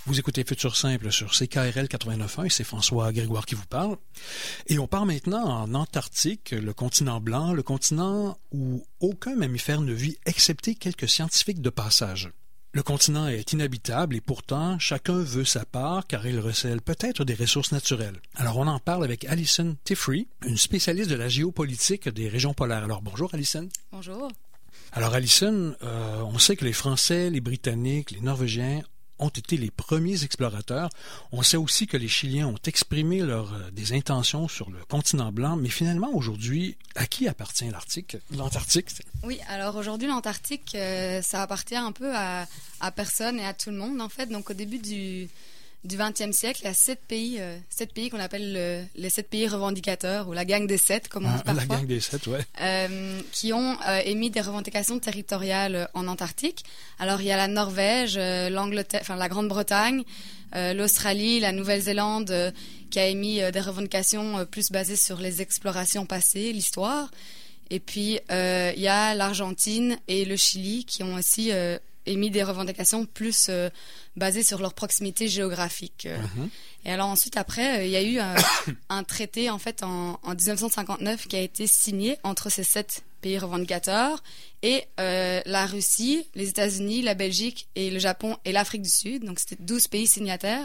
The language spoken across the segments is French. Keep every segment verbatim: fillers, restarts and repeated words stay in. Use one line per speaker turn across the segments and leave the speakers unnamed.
Vous écoutez Futur Simple sur C K R L quatre-vingt-neuf point un et c'est François Grégoire qui vous parle. Et on part maintenant en Antarctique, le continent blanc, le continent où aucun mammifère ne vit excepté quelques scientifiques de passage. Le continent est inhabitable et pourtant chacun veut sa part car il recèle peut-être des ressources naturelles. Alors on en parle avec Alison Tifrey, une spécialiste de la géopolitique des régions polaires. Alors bonjour Alison.
Bonjour.
Alors Alison, euh, on sait que les Français, les Britanniques, les Norvégiens ont été les premiers explorateurs. On sait aussi que les Chiliens ont exprimé leur, euh, des intentions sur le continent blanc, mais finalement, aujourd'hui, à qui appartient l'Arctique, l'Antarctique?
Oui, alors aujourd'hui, l'Antarctique, euh, ça appartient un peu à, à personne et à tout le monde, en fait. Donc, au début du, du vingtième siècle, il y a sept pays, euh, sept pays qu'on appelle le, les sept pays revendicateurs, ou la gang des sept, comme on dit
ah,
parfois.
La gang des sept, oui.
Euh, qui ont euh, émis des revendications territoriales en Antarctique. Alors, il y a la Norvège, euh, l'Angleterre, enfin la Grande-Bretagne, euh, l'Australie, la Nouvelle-Zélande, euh, qui a émis euh, des revendications euh, plus basées sur les explorations passées, l'histoire. Et puis, euh, il y a l'Argentine et le Chili qui ont aussi euh, émis des revendications plus euh, basées sur leur proximité géographique. Mm-hmm. Et alors ensuite, après, euh, il y a eu un, un traité en fait en, en dix-neuf cent cinquante-neuf qui a été signé entre ces sept pays revendicateurs et euh, la Russie, les États-Unis, la Belgique et le Japon et l'Afrique du Sud. Donc c'était douze pays signataires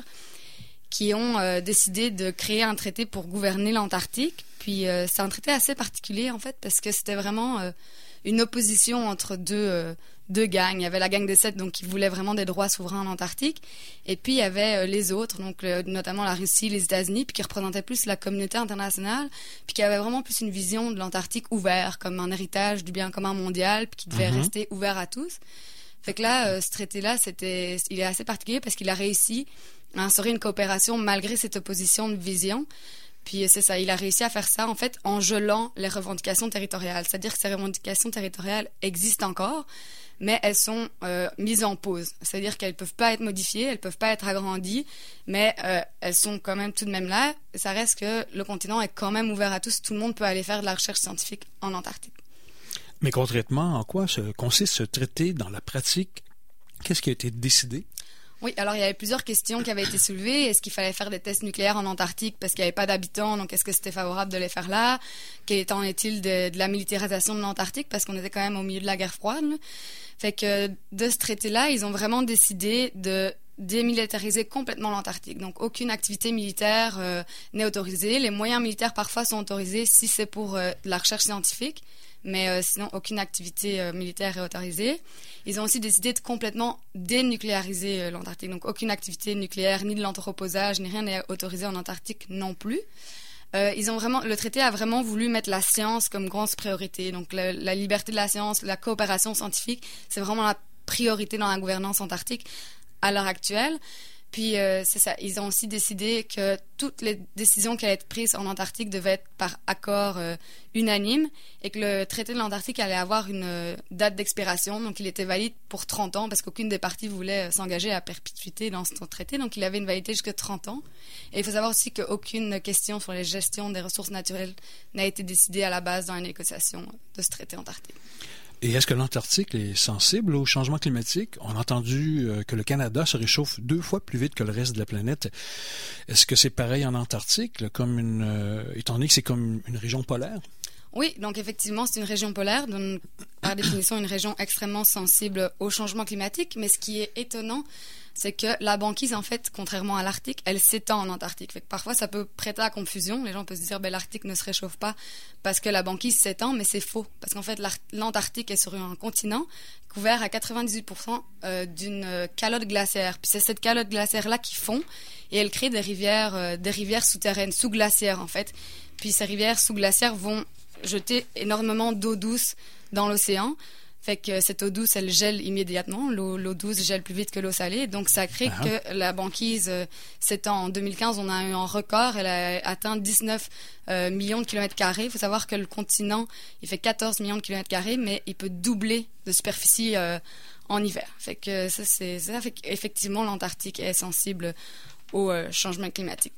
qui ont euh, décidé de créer un traité pour gouverner l'Antarctique. Puis euh, c'est un traité assez particulier en fait parce que c'était vraiment euh, une opposition entre deux euh, deux gangs. Il y avait la gang des sept, donc qui voulait vraiment des droits souverains en Antarctique. Et puis, il y avait euh, les autres, donc euh, notamment la Russie, les États-Unis, puis qui représentaient plus la communauté internationale, puis qui avaient vraiment plus une vision de l'Antarctique ouvert, comme un héritage du bien commun mondial, puis qui devait mm-hmm. rester ouvert à tous. Fait que là, euh, ce traité-là, c'était, il est assez particulier parce qu'il a réussi à instaurer une coopération malgré cette opposition de vision. Puis c'est ça, il a réussi à faire ça, en fait, en gelant les revendications territoriales. C'est-à-dire que ces revendications territoriales existent encore, mais elles sont euh, mises en pause. C'est-à-dire qu'elles ne peuvent pas être modifiées, elles ne peuvent pas être agrandies, mais euh, elles sont quand même tout de même là. Ça reste que le continent est quand même ouvert à tous. Tout le monde peut aller faire de la recherche scientifique en Antarctique.
Mais concrètement, en quoi se consiste ce traité dans la pratique? Qu'est-ce qui a été décidé?
Oui, alors il y avait plusieurs questions qui avaient été soulevées. Est-ce qu'il fallait faire des tests nucléaires en Antarctique parce qu'il n'y avait pas d'habitants, donc est-ce que c'était favorable de les faire là? Quel en est-il de, de la militarisation de l'Antarctique parce qu'on était quand même au milieu de la guerre froide, là. Fait que de ce traité-là, ils ont vraiment décidé de démilitariser complètement l'Antarctique. Donc aucune activité militaire euh, n'est autorisée. Les moyens militaires parfois sont autorisés si c'est pour euh, de la recherche scientifique, mais euh, sinon aucune activité euh, militaire est autorisée. Ils ont aussi décidé de complètement dénucléariser euh, l'Antarctique. Donc aucune activité nucléaire, ni de l'anthroposage, ni rien n'est autorisé en Antarctique non plus. Euh, ils ont vraiment, le traité a vraiment voulu mettre la science comme grande priorité. Donc le, la liberté de la science, la coopération scientifique, c'est vraiment la priorité dans la gouvernance antarctique à l'heure actuelle. Puis euh, c'est ça, ils ont aussi décidé que toutes les décisions qui allaient être prises en Antarctique devaient être par accord euh, unanime et que le traité de l'Antarctique allait avoir une euh, date d'expiration. Donc il était valide pour trente ans parce qu'aucune des parties voulait euh, s'engager à perpétuité dans ce traité. Donc il avait une validité jusqu'à trente ans. Et il faut savoir aussi qu'aucune question sur les gestions des ressources naturelles n'a été décidée à la base dans les négociations de ce traité antarctique.
Et est-ce que l'Antarctique est sensible au changement climatique? On a entendu euh, que le Canada se réchauffe deux fois plus vite que le reste de la planète. Est-ce que c'est pareil en Antarctique, là, comme une, euh, étant donné que c'est comme une région polaire?
Oui, donc effectivement, c'est une région polaire, donc par définition une région extrêmement sensible au changement climatique. Mais ce qui est étonnant, c'est que la banquise, en fait, contrairement à l'Arctique, elle s'étend en Antarctique. Fait que parfois, ça peut prêter à confusion. Les gens peuvent se dire, ben, l'Arctique ne se réchauffe pas parce que la banquise s'étend, mais c'est faux. Parce qu'en fait, l'Antarctique est sur un continent couvert à quatre-vingt-dix-huit pour cent euh, d'une calotte glaciaire. Puis c'est cette calotte glaciaire-là qui fond et elle crée des rivières, euh, des rivières souterraines, sous-glaciaires, en fait. Puis ces rivières sous-glaciaires vont jeter énormément d'eau douce dans l'océan. Fait que cette eau douce, elle gèle immédiatement. L'eau, l'eau douce gèle plus vite que l'eau salée. Donc, ça crée ah. que la banquise euh, s'étend. En deux mille quinze, on a eu un record. Elle a atteint dix-neuf euh, millions de kilomètres carrés. Il faut savoir que le continent, il fait quatorze millions de kilomètres carrés, mais il peut doubler de superficie euh, en hiver. Fait que ça, c'est ça. Fait qu'effectivement, l'Antarctique est sensible au euh, changement climatique.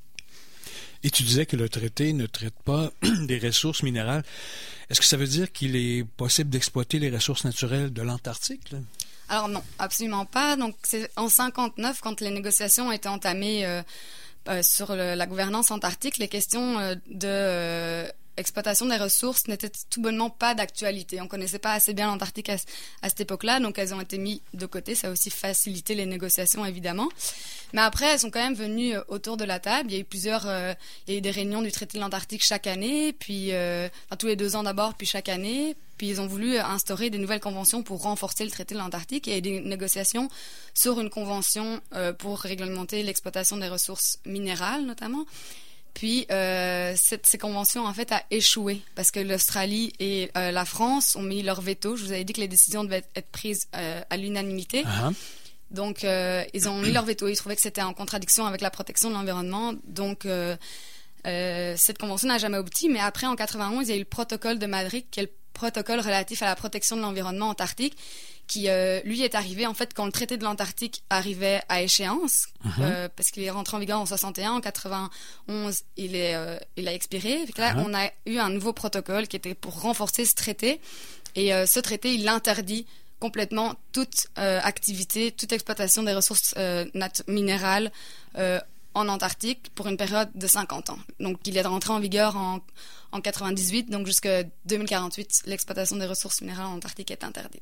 Et tu disais que le traité ne traite pas des ressources minérales. Est-ce que ça veut dire qu'il est possible d'exploiter les ressources naturelles de l'Antarctique, là?
Alors non, absolument pas. Donc c'est en cinquante-neuf, quand les négociations ont été entamées euh, euh, sur le, la gouvernance antarctique, les questions euh, de euh, exploitation des ressources n'étaient tout bonnement pas d'actualité. On connaissait pas assez bien l'Antarctique à, à cette époque-là, donc elles ont été mises de côté. Ça a aussi facilité les négociations, évidemment. Mais après, elles sont quand même venues autour de la table. Il y a eu plusieurs, euh, il y a eu des réunions du traité de l'Antarctique chaque année, puis euh, enfin, tous les deux ans d'abord, puis chaque année. Puis ils ont voulu instaurer des nouvelles conventions pour renforcer le traité de l'Antarctique. Il y a eu des négociations sur une convention euh, pour réglementer l'exploitation des ressources minérales, notamment. Puis euh, cette, ces conventions, en fait, a échoué parce que l'Australie et euh, la France ont mis leur veto. Je vous avais dit que les décisions devaient être prises euh, à l'unanimité. Uh-huh. Donc, euh, ils ont mis leur veto. Ils trouvaient que c'était en contradiction avec la protection de l'environnement. Donc, euh, euh, cette convention n'a jamais abouti. Mais après, en quatre-vingt-onze, il y a eu le protocole de Madrid, qui est le protocole relatif à la protection de l'environnement antarctique, qui, euh, lui, est arrivé, en fait, quand le traité de l'Antarctique arrivait à échéance, uh-huh. euh, parce qu'il est rentré en vigueur en soixante et un, en quatre-vingt-onze, il, est, euh, il a expiré. Puis là, uh-huh. on a eu un nouveau protocole qui était pour renforcer ce traité. Et euh, ce traité, il interdit complètement toute euh, activité, toute exploitation des ressources euh, nat- minérales euh, en Antarctique pour une période de cinquante ans. Donc, il est rentré en vigueur en, en quatre-vingt-dix-huit, donc jusqu'à deux mille quarante-huit, l'exploitation des ressources minérales en Antarctique est interdite.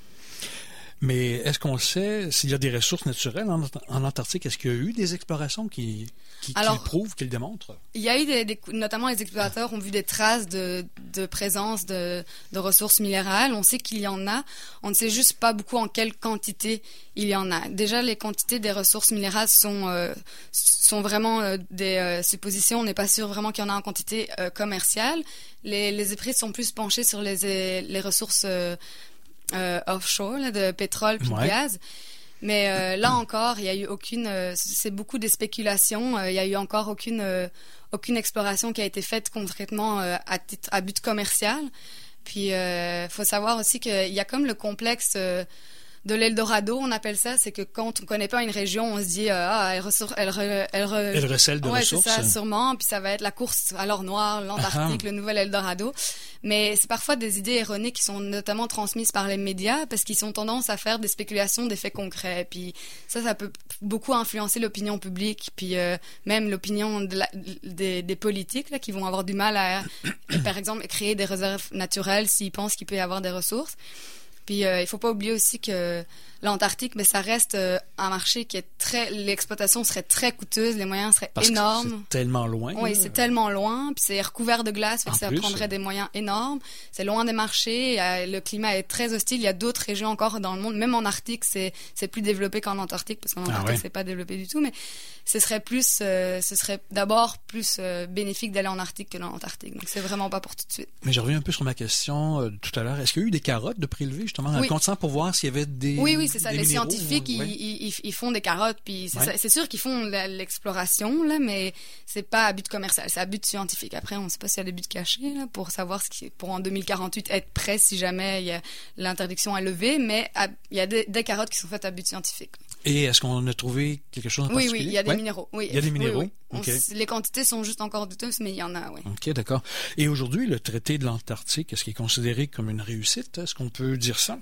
Mais est-ce qu'on sait s'il y a des ressources naturelles en, en Antarctique? Est-ce qu'il y a eu des explorations qui, qui, Alors, qui le prouvent, qui le démontrent? Il
y a eu des, des, notamment les explorateurs ont vu des traces de, de présence de, de ressources minérales. On sait qu'il y en a. On ne sait juste pas beaucoup en quelle quantité il y en a. Déjà, les quantités des ressources minérales sont, euh, sont vraiment euh, des euh, suppositions. On n'est pas sûr vraiment qu'il y en a en quantité euh, commerciale. Les, les épris sont plus penchés sur les, les ressources euh, Euh, offshore, là, de pétrole puis ouais. de gaz. Mais euh, là encore, il y a eu aucune... Euh, c'est beaucoup des spéculations. Euh, il y a eu encore aucune, euh, aucune exploration qui a été faite concrètement euh, à, titre, à but commercial. Puis, il euh, faut savoir aussi qu'il y a comme le complexe... Euh, de l'Eldorado, on appelle ça, c'est que quand on connaît pas une région, on se dit euh, ah elle ressort, elle, re, elle, re...
elle recèle de
ouais,
ressources.
Ouais, c'est ça, sûrement. Puis ça va être la course à l'or noir, l'Antarctique, uh-huh. le nouvel Eldorado. Mais c'est parfois des idées erronées qui sont notamment transmises par les médias parce qu'ils ont tendance à faire des spéculations, des faits concrets. Puis ça, ça peut beaucoup influencer l'opinion publique, puis euh, même l'opinion de la, des, des politiques là, qui vont avoir du mal à, par exemple, créer des réserves naturelles s'ils pensent qu'il peut y avoir des ressources. Puis euh, il faut pas oublier aussi que l'Antarctique, mais ça reste euh, un marché qui est très, l'exploitation serait très coûteuse, les moyens seraient
Parce
énormes.
Que c'est tellement loin.
Oui, là. c'est tellement loin, puis c'est recouvert de glace, fait que ça plus, prendrait c'est... des moyens énormes. C'est loin des marchés, euh, le climat est très hostile. Il y a d'autres régions encore dans le monde, même en Arctique, c'est c'est plus développé qu'en Antarctique, parce qu'en Antarctique ah ouais. c'est pas développé du tout, mais ce serait plus, euh, ce serait d'abord plus euh, bénéfique d'aller en Arctique que dans l'Antarctique. Donc c'est vraiment pas pour tout de suite.
Mais je reviens un peu sur ma question euh, tout à l'heure. Est-ce qu'il y a eu des carottes de prélever justement dans oui. le continent pour voir s'il y avait des
Oui, oui, c'est ça. Les
minéraux,
scientifiques,
ou... ouais.
ils, ils, ils font des carottes, puis c'est,
ouais.
ça, c'est sûr qu'ils font la, l'exploration là, mais c'est pas à but commercial, c'est à but scientifique. Après, on ne sait pas s'il y a des buts cachés là pour savoir ce qui, pour en deux mille quarante-huit être prêt si jamais il y a, l'interdiction est levée, mais à, il y a des, des carottes qui sont faites à but scientifique.
Et est-ce qu'on a trouvé quelque chose en
oui,
particulier?
Oui, oui, il y a des
ouais.
minéraux. Oui,
il y a des minéraux.
Oui, oui.
Okay.
On, les quantités sont juste encore douteuses, mais il y en a, oui.
OK, d'accord. Et aujourd'hui, le traité de l'Antarctique, est-ce qu'il est considéré comme une réussite? Est-ce qu'on peut dire ça?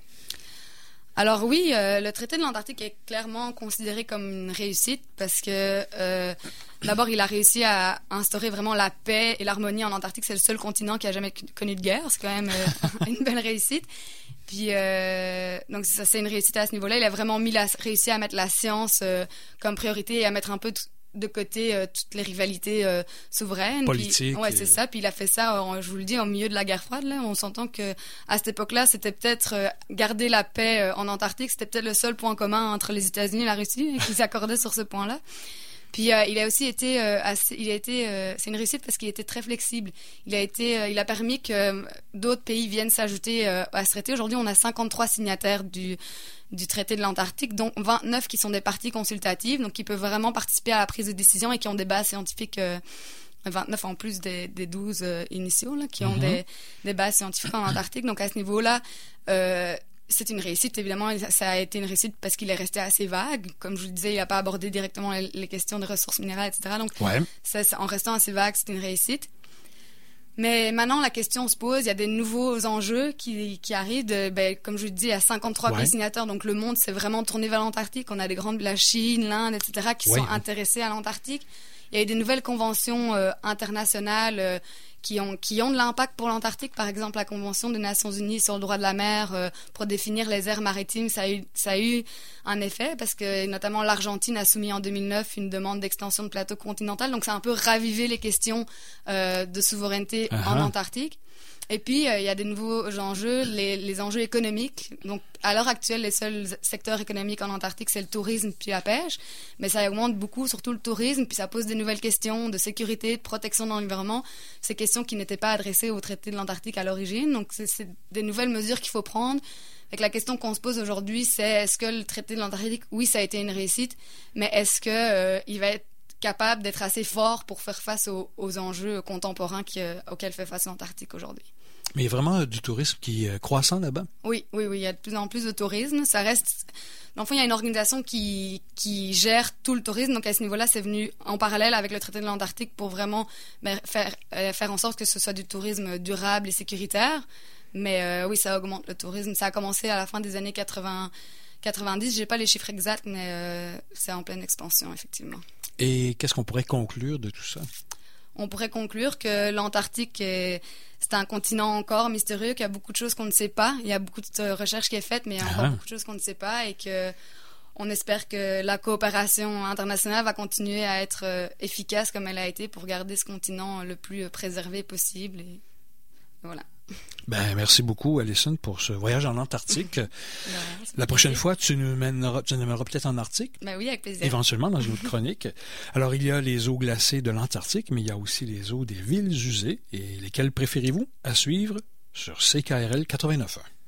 Alors oui, euh, le traité de l'Antarctique est clairement considéré comme une réussite parce que euh, d'abord, il a réussi à instaurer vraiment la paix et l'harmonie en Antarctique. C'est le seul continent qui a jamais connu de guerre. C'est quand même euh, une belle réussite. Puis euh, donc ça, c'est une réussite à ce niveau-là. Il a vraiment mis la, réussi à mettre la science euh, comme priorité et à mettre un peu t- de côté euh, toutes les rivalités euh, souveraines.
Politiques.
Ouais, c'est ça. Puis il a fait ça, euh, je vous le dis, au milieu de la guerre froide. Là, on s'entend que à cette époque-là, c'était peut-être euh, garder la paix euh, en Antarctique, c'était peut-être le seul point commun entre les États-Unis et la Russie, et qu'ils s'accordaient sur ce point-là. Puis euh, il a aussi été euh, assez, il a été euh, c'est une réussite parce qu'il était très flexible. Il a été euh, il a permis que euh, d'autres pays viennent s'ajouter euh, à ce traité. Aujourd'hui, on a cinquante-trois signataires du du traité de l'Antarctique, dont vingt-neuf qui sont des parties consultatives, donc qui peuvent vraiment participer à la prise de décision et qui ont des bases scientifiques euh, vingt-neuf en plus des, des douze euh, initiaux là, qui ont mm-hmm. des, des bases scientifiques en Antarctique. Donc à ce niveau-là, euh, c'est une réussite, évidemment. Ça a été une réussite parce qu'il est resté assez vague. Comme je vous le disais, il n'a pas abordé directement les, les questions de ressources minérales, et cetera. Donc,
ouais.
ça, en restant assez vague, c'est une réussite. Mais maintenant, la question se pose, il y a des nouveaux enjeux qui, qui arrivent. De, ben, comme je vous dis, il y a cinquante-trois
ouais.
pays signataires, donc le monde s'est vraiment tourné vers l'Antarctique. On a des grandes, la Chine, l'Inde, et cetera, qui
ouais.
sont intéressés à l'Antarctique. Il y a eu des nouvelles conventions euh, internationales euh, qui ont, qui ont de l'impact pour l'Antarctique. Par exemple, la Convention des Nations Unies sur le droit de la mer euh, pour définir les aires maritimes, ça a, eu, ça a eu un effet parce que notamment l'Argentine a soumis en deux mille neuf une demande d'extension de plateau continental. Donc, ça a un peu ravivé les questions euh, de souveraineté uh-huh. en Antarctique. Et puis, euh, il y a des nouveaux enjeux, les, les enjeux économiques. Donc, à l'heure actuelle, les seuls secteurs économiques en Antarctique, c'est le tourisme puis la pêche. Mais ça augmente beaucoup, surtout le tourisme, puis ça pose des nouvelles questions de sécurité, de protection de l'environnement. Ces questions qui n'étaient pas adressées au traité de l'Antarctique à l'origine. Donc, c'est, c'est des nouvelles mesures qu'il faut prendre. Fait que la question qu'on se pose aujourd'hui, c'est est-ce que le traité de l'Antarctique, oui, ça a été une réussite, mais est-ce que euh, il va être capable d'être assez fort pour faire face aux, aux enjeux contemporains qui, euh, auxquels fait face l'Antarctique aujourd'hui.
Mais il y a vraiment du tourisme qui est croissant là-bas?
Oui, oui, oui. Il y a de plus en plus de tourisme. Ça reste... Dans le fond, il y a une organisation qui, qui gère tout le tourisme. Donc, à ce niveau-là, c'est venu en parallèle avec le traité de l'Antarctique pour vraiment ben, faire, euh, faire en sorte que ce soit du tourisme durable et sécuritaire. Mais euh, oui, ça augmente le tourisme. Ça a commencé à la fin des années quatre-vingts, quatre-vingt-dix. Je n'ai pas les chiffres exacts, mais euh, c'est en pleine expansion, effectivement.
Et qu'est-ce qu'on pourrait conclure de tout ça?
On pourrait conclure que l'Antarctique, est, c'est un continent encore mystérieux, qu'il y a beaucoup de choses qu'on ne sait pas. Il y a beaucoup de recherches qui est faite, mais il y a encore ah. beaucoup de choses qu'on ne sait pas et que on espère que la coopération internationale va continuer à être euh, efficace comme elle a été pour garder ce continent le plus préservé possible. Et voilà.
Ben, merci beaucoup, Alison, pour ce voyage en Antarctique. Ben, la prochaine plaisir. fois, tu nous mèneras, tu nous mèneras peut-être en Arctique.
Ben oui, avec plaisir.
Éventuellement, dans une autre chronique. Alors, il y a les eaux glacées de l'Antarctique, mais il y a aussi les eaux des villes usées. Et lesquelles préférez-vous à suivre sur C K R L quatre-vingt-neuf point un?